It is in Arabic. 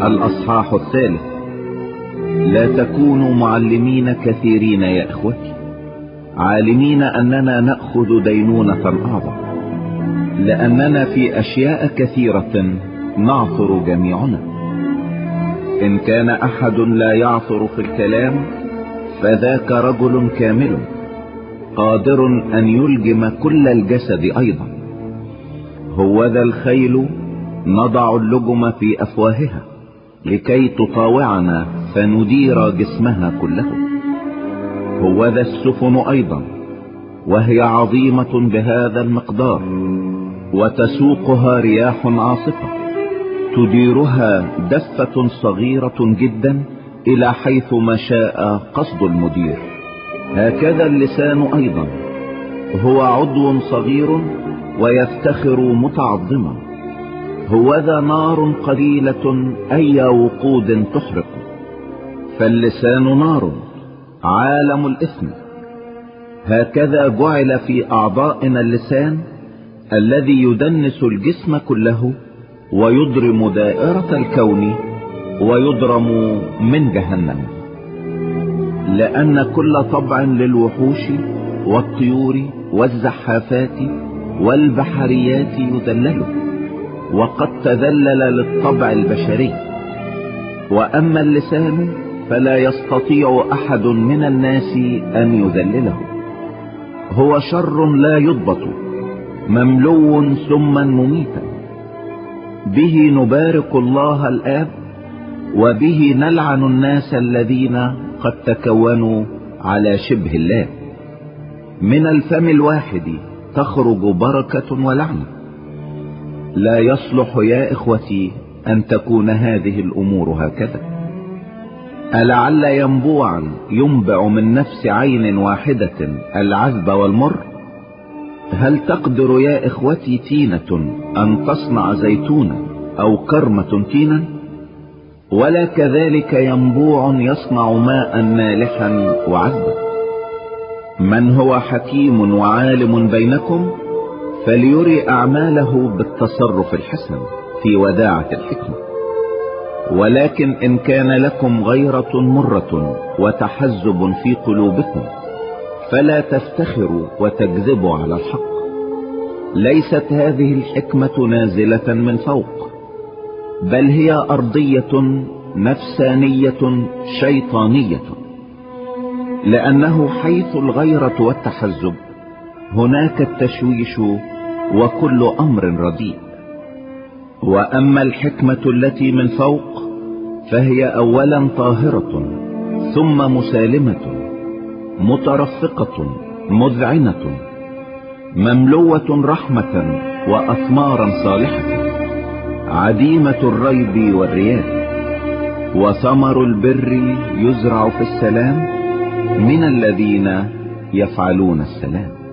الأصحاح 3. لا تكونوا معلمين كثيرين يا إخوتي، عالمين أننا نأخذ دينونة أعظم، لأننا في أشياء كثيرة نعثر جميعنا. إن كان أحد لا يعثر في الكلام فذاك رجل كامل قادر أن يلجم كل الجسد أيضا. هوذا الخيل نضع اللجم في أفواهها لكي تطاوعنا فندير جسمها كله. هوذا السفن أيضا وهي عظيمة بهذا المقدار وتسوقها رياح عاصفة، تديرها دفة صغيرة جدا إلى حيث ما شاء قصد المدير. هكذا اللسان أيضا هو عضو صغير ويفتخر متعظما. هوذا نار قليلة أي وقود تحرق، فاللسان نار عالم الإثم. هكذا جعل في أعضائنا اللسان الذي يدنس الجسم كله ويضرم دائرة الكون ويضرم من جهنم. لأن كل طبع للوحوش والطيور والزحافات والبحريات يذلل، وقد تذلل للطبع البشري. وأما اللسان فلا يستطيع أحد من الناس أن يذلله. هو شر لا يضبط، مملو سما مميتا. به نبارك الله الآب، وبه نلعن الناس الذين قد تكونوا على شبه الله. من الفم الواحد تخرج بركة ولعنة. لا يصلح يا إخوتي أن تكون هذه الأمور هكذا. ألعل ينبوعا ينبع من نفس عين واحدة العذب والمر؟ هل تقدر يا إخوتي تينة أن تصنع زيتونا أو كرمة تينا؟ ولا كذلك ينبوع يصنع ماء مالحا وعذبا. من هو حكيم وعالم بينكم فليري أعماله بالتصرف الحسن في وداعة الحكمة. ولكن إن كان لكم غيرة مرة وتحزب في قلوبكم فلا تفتخروا وتكذبوا على الحق. ليست هذه الحكمة نازلة من فوق، بل هي أرضية نفسانية شيطانية. لأنه حيث الغيرة والتحزب هناك التشويش وكل أمر رديء. وأما الحكمة التي من فوق فهي أولا طاهرة، ثم مسالمة، مترفقة، مذعنة، مملوة رحمة وأثمارا صالحة، عديمة الريب والرياء. وثمر البر يزرع في السلام من الذين يفعلون السلام.